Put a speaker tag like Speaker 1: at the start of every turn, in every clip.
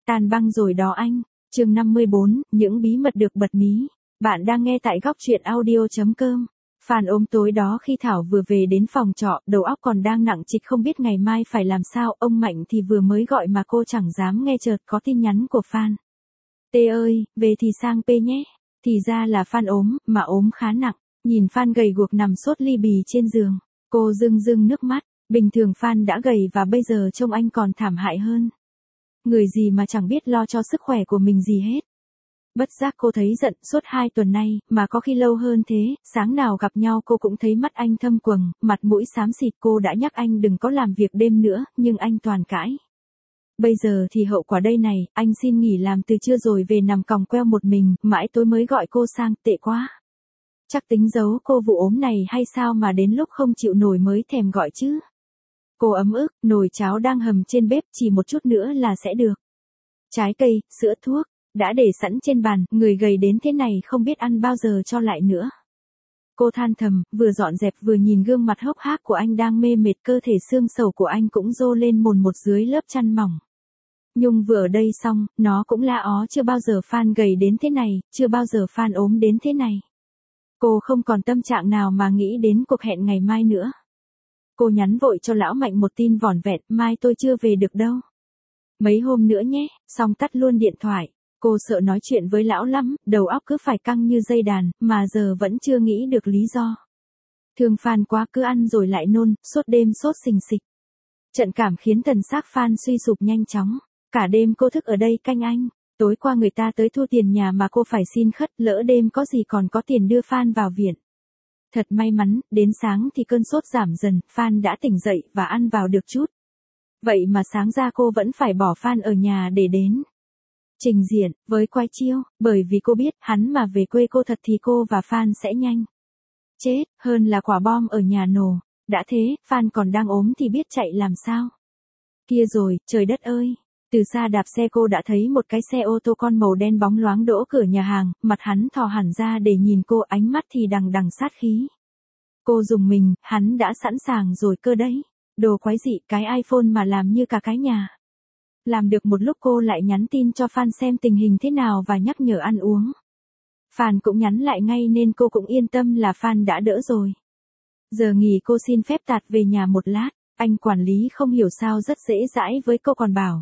Speaker 1: Tan băng rồi đó anh. Chương 54, những bí mật được bật mí. Bạn đang nghe tại góc truyện audio.com. Phan ốm tối đó khi Thảo vừa về đến phòng trọ, đầu óc còn đang nặng trịch không biết ngày mai phải làm sao, ông Mạnh thì vừa mới gọi mà cô chẳng dám nghe, chợt có tin nhắn của Phan. Tê ơi, về thì sang P nhé. Thì ra là Phan ốm, mà ốm khá nặng. Nhìn Phan gầy guộc nằm sốt ly bì trên giường, cô rưng rưng nước mắt. Bình thường Phan đã gầy và bây giờ trông anh còn thảm hại hơn. Người gì mà chẳng biết lo cho sức khỏe của mình gì hết. Bất giác cô thấy giận, suốt 2 tuần nay, mà có khi lâu hơn thế, sáng nào gặp nhau cô cũng thấy mắt anh thâm quầng, mặt mũi xám xịt. Cô đã nhắc anh đừng có làm việc đêm nữa, nhưng anh toàn cãi. Bây giờ thì hậu quả đây này, anh xin nghỉ làm từ trưa rồi về nằm còng queo một mình, mãi tối mới gọi cô sang, tệ quá. Chắc tính giấu cô vụ ốm này hay sao mà đến lúc không chịu nổi mới thèm gọi chứ. Cô ấm ức, nồi cháo đang hầm trên bếp, chỉ một chút nữa là sẽ được. Trái cây, sữa thuốc, đã để sẵn trên bàn, người gầy đến thế này không biết ăn bao giờ cho lại nữa. Cô than thầm, vừa dọn dẹp vừa nhìn gương mặt hốc hác của anh đang mê mệt, cơ thể xương sầu của anh cũng rô lên mồn một dưới lớp chăn mỏng. Nhung vừa ở đây xong, nó cũng la ó, chưa bao giờ Phan gầy đến thế này, chưa bao giờ Phan ốm đến thế này. Cô không còn tâm trạng nào mà nghĩ đến cuộc hẹn ngày mai nữa. Cô nhắn vội cho lão Mạnh một tin vỏn vẹn, mai tôi chưa về được đâu. Mấy hôm nữa nhé, xong tắt luôn điện thoại. Cô sợ nói chuyện với lão lắm, đầu óc cứ phải căng như dây đàn, mà giờ vẫn chưa nghĩ được lý do. Thương Phan quá, cứ ăn rồi lại nôn, sốt đêm sốt xình xịch. Trận cảm khiến thần xác Phan suy sụp nhanh chóng. Cả đêm cô thức ở đây canh anh. Tối qua người ta tới thu tiền nhà mà cô phải xin khất, lỡ đêm có gì còn có tiền đưa Phan vào viện. Thật may mắn, đến sáng thì cơn sốt giảm dần, Phan đã tỉnh dậy và ăn vào được chút. Vậy mà sáng ra cô vẫn phải bỏ Phan ở nhà để đến trình diện với Quái Chiêu, bởi vì cô biết, hắn mà về quê cô thật thì cô và Phan sẽ nhanh chết, hơn là quả bom ở nhà nổ. Đã thế, Phan còn đang ốm thì biết chạy làm sao. Kia rồi, trời đất ơi. Từ xa đạp xe cô đã thấy một cái xe ô tô con màu đen bóng loáng đỗ cửa nhà hàng, mặt hắn thò hẳn ra để nhìn cô, ánh mắt thì đằng đằng sát khí. Cô rùng mình, hắn đã sẵn sàng rồi cơ đấy. Đồ quái dị, cái iPhone mà làm như cả cái nhà. Làm được một lúc cô lại nhắn tin cho Phan xem tình hình thế nào và nhắc nhở ăn uống. Phan cũng nhắn lại ngay nên cô cũng yên tâm là Phan đã đỡ rồi. Giờ nghỉ cô xin phép tạt về nhà một lát, anh quản lý không hiểu sao rất dễ dãi với cô, còn bảo.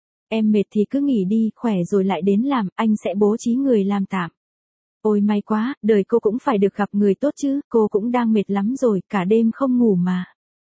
Speaker 1: Em mệt thì cứ nghỉ đi, khỏe rồi lại đến làm, anh sẽ bố trí người làm tạm. Ôi may quá, đời cô cũng phải được gặp người tốt chứ, cô cũng đang mệt lắm rồi, cả đêm không ngủ mà.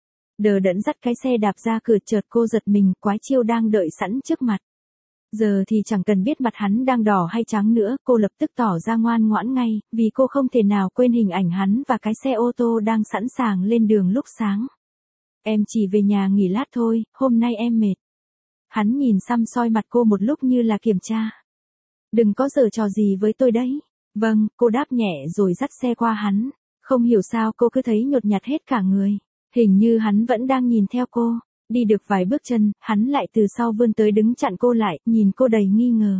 Speaker 1: Đờ đẫn dắt cái xe đạp ra cửa, chợt cô giật mình, Quái Chiêu đang đợi sẵn trước mặt. Giờ thì chẳng cần biết mặt hắn đang đỏ hay trắng nữa, cô lập tức tỏ ra ngoan ngoãn ngay, vì cô không thể nào quên hình ảnh hắn và cái xe ô tô đang sẵn sàng lên đường lúc sáng. Em chỉ về nhà nghỉ lát thôi, hôm nay em mệt. Hắn nhìn săm soi mặt cô một lúc như là kiểm tra. Đừng có giở trò gì với tôi đấy. Vâng, cô đáp nhẹ rồi dắt xe qua hắn. Không hiểu sao cô cứ thấy nhột nhạt hết cả người. Hình như hắn vẫn đang nhìn theo cô. Đi được vài bước chân, hắn lại từ sau vươn tới đứng chặn cô lại, nhìn cô đầy nghi ngờ.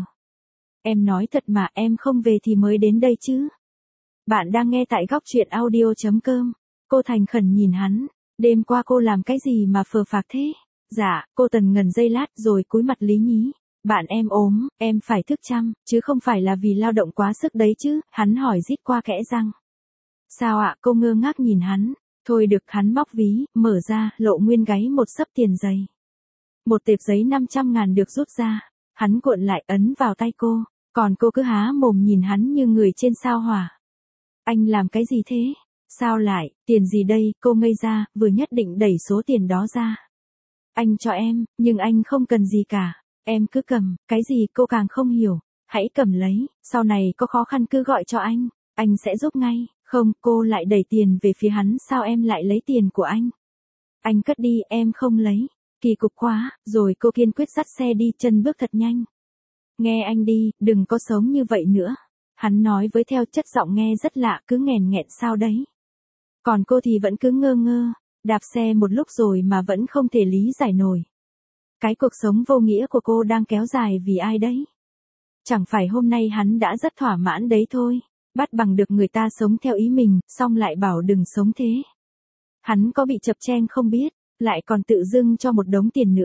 Speaker 1: Em nói thật mà, em không về thì mới đến đây chứ. Bạn đang nghe tại góc truyện audio.com. Cô thành khẩn nhìn hắn. Đêm qua cô làm cái gì mà phờ phạc thế? Dạ, cô tần ngần giây lát rồi cúi mặt lý nhí. Bạn em ốm, em phải thức chăm, chứ không phải là vì lao động quá sức đấy chứ, hắn hỏi rít qua kẽ răng. Sao ạ, cô ngơ ngác nhìn hắn. Thôi được, hắn móc ví, mở ra, lộ nguyên gáy một xấp tiền giấy. Một tệp giấy 500.000 được rút ra. Hắn cuộn lại ấn vào tay cô, còn cô cứ há mồm nhìn hắn như người trên sao hỏa. Anh làm cái gì thế? Sao lại, tiền gì đây? Cô ngây ra, vừa nhất định đẩy số tiền đó ra. Anh cho em, nhưng anh không cần gì cả. Em cứ cầm, cái gì cô càng không hiểu. Hãy cầm lấy, sau này có khó khăn cứ gọi cho anh sẽ giúp ngay. Không, cô lại đẩy tiền về phía hắn, sao em lại lấy tiền của anh? Anh cất đi, em không lấy. Kỳ cục quá, rồi cô kiên quyết dắt xe đi, chân bước thật nhanh. Nghe anh đi, đừng có sống như vậy nữa. Hắn nói với theo chất giọng nghe rất lạ, cứ nghèn nghẹn sao đấy. Còn cô thì vẫn cứ ngơ ngơ. Đạp xe một lúc rồi mà vẫn không thể lý giải nổi. Cái cuộc sống vô nghĩa của cô đang kéo dài vì ai đấy? Chẳng phải hôm nay hắn đã rất thỏa mãn đấy thôi. Bắt bằng được người ta sống theo ý mình, xong lại bảo đừng sống thế. Hắn có bị chập chênh không biết, lại còn tự dưng cho một đống tiền nữa.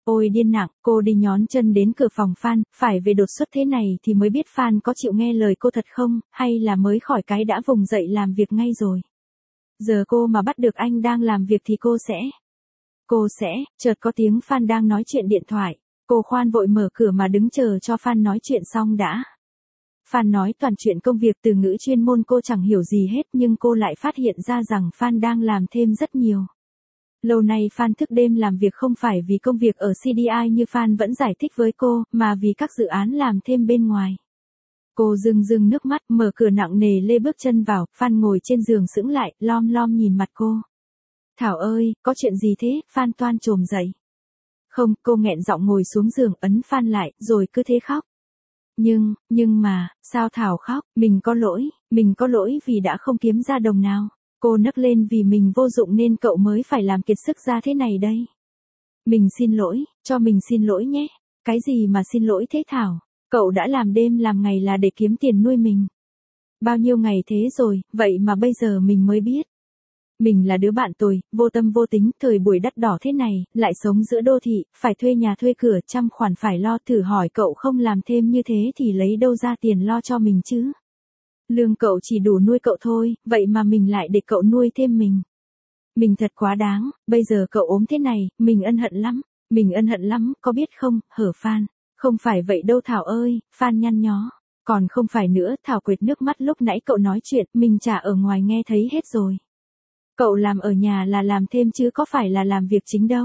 Speaker 1: Ôi điên nặng, cô đi nhón chân đến cửa phòng Phan, phải về đột xuất thế này thì mới biết Phan có chịu nghe lời cô thật không, hay là mới khỏi cái đã vùng dậy làm việc ngay rồi. Giờ cô mà bắt được anh đang làm việc thì cô sẽ, chợt có tiếng Phan đang nói chuyện điện thoại. Cô khoan vội mở cửa mà đứng chờ cho Phan nói chuyện xong đã. Phan nói toàn chuyện công việc, từ ngữ chuyên môn cô chẳng hiểu gì hết, nhưng cô lại phát hiện ra rằng Phan đang làm thêm rất nhiều. Lâu nay Phan thức đêm làm việc không phải vì công việc ở CDI như Phan vẫn giải thích với cô, mà vì các dự án làm thêm bên ngoài. Cô rưng rưng nước mắt, mở cửa nặng nề lê bước chân vào. Phan ngồi trên giường sững lại, lom lom nhìn mặt cô. Thảo ơi, có chuyện gì thế? Phan toan chồm dậy. Không, cô nghẹn giọng ngồi xuống giường, ấn Phan lại, rồi cứ thế khóc. Nhưng mà, sao Thảo khóc? Mình có lỗi vì đã không kiếm ra đồng nào. Cô nấc lên, vì mình vô dụng nên cậu mới phải làm kiệt sức ra thế này đây. Mình xin lỗi, cho mình xin lỗi nhé. Cái gì mà xin lỗi thế Thảo? Cậu đã làm đêm làm ngày là để kiếm tiền nuôi mình. Bao nhiêu ngày thế rồi, vậy mà bây giờ mình mới biết. Mình là đứa bạn tồi, vô tâm vô tính, thời buổi đắt đỏ thế này, lại sống giữa đô thị, phải thuê nhà thuê cửa, trăm khoản phải lo. Thử hỏi cậu không làm thêm như thế thì lấy đâu ra tiền lo cho mình chứ? Lương cậu chỉ đủ nuôi cậu thôi, vậy mà mình lại để cậu nuôi thêm mình. Mình thật quá đáng, bây giờ cậu ốm thế này, mình ân hận lắm, có biết không, hở Phan. Không phải vậy đâu Thảo ơi, Phan nhăn nhó. Còn không phải nữa, Thảo quệt nước mắt, lúc nãy cậu nói chuyện, mình chả ở ngoài nghe thấy hết rồi. Cậu làm ở nhà là làm thêm chứ có phải là làm việc chính đâu.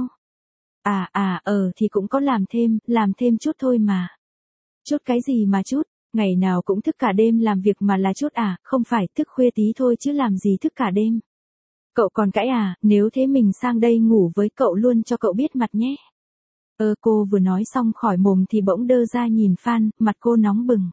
Speaker 1: Thì cũng có làm thêm chút thôi mà. Chút cái gì mà chút, ngày nào cũng thức cả đêm làm việc mà là chút à, không phải thức khuya tí thôi chứ làm gì thức cả đêm. Cậu còn cãi à, nếu thế mình sang đây ngủ với cậu luôn cho cậu biết mặt nhé. Cô vừa nói xong khỏi mồm thì bỗng đơ ra nhìn Phan, mặt cô nóng bừng.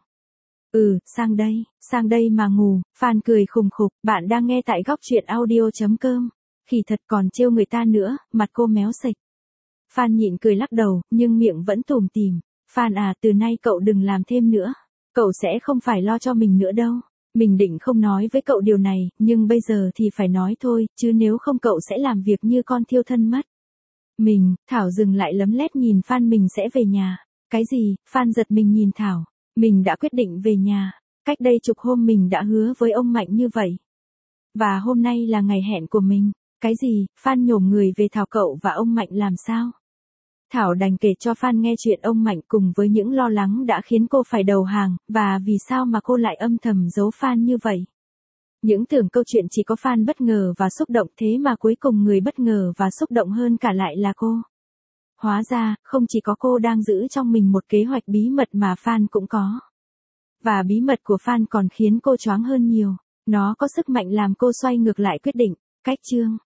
Speaker 1: Sang đây mà ngủ. Phan cười khùng khục. Bạn đang nghe tại góc truyện audio.com. Khỉ thật còn trêu người ta nữa, mặt cô méo sệch. Phan nhịn cười lắc đầu, nhưng miệng vẫn tủm tỉm. Phan à, từ nay cậu đừng làm thêm nữa. Cậu sẽ không phải lo cho mình nữa đâu. Mình định không nói với cậu điều này, nhưng bây giờ thì phải nói thôi, chứ nếu không cậu sẽ làm việc như con thiêu thân mất. Thảo dừng lại lấm lét nhìn Phan, mình sẽ về nhà. Cái gì? Phan giật mình nhìn Thảo. Mình đã quyết định về nhà. Cách đây chục hôm mình đã hứa với ông Mạnh như vậy. Và hôm nay là ngày hẹn của mình. Cái gì? Phan nhổm người về Thảo, cậu và ông Mạnh làm sao? Thảo đành kể cho Phan nghe chuyện ông Mạnh cùng với những lo lắng đã khiến cô phải đầu hàng, và vì sao mà cô lại âm thầm giấu Phan như vậy. Những tưởng câu chuyện chỉ có Phan bất ngờ và xúc động, thế mà cuối cùng người bất ngờ và xúc động hơn cả lại là cô. Hóa ra, không chỉ có cô đang giữ trong mình một kế hoạch bí mật mà Phan cũng có. Và bí mật của Phan còn khiến cô choáng hơn nhiều. Nó có sức mạnh làm cô xoay ngược lại quyết định. Cách chương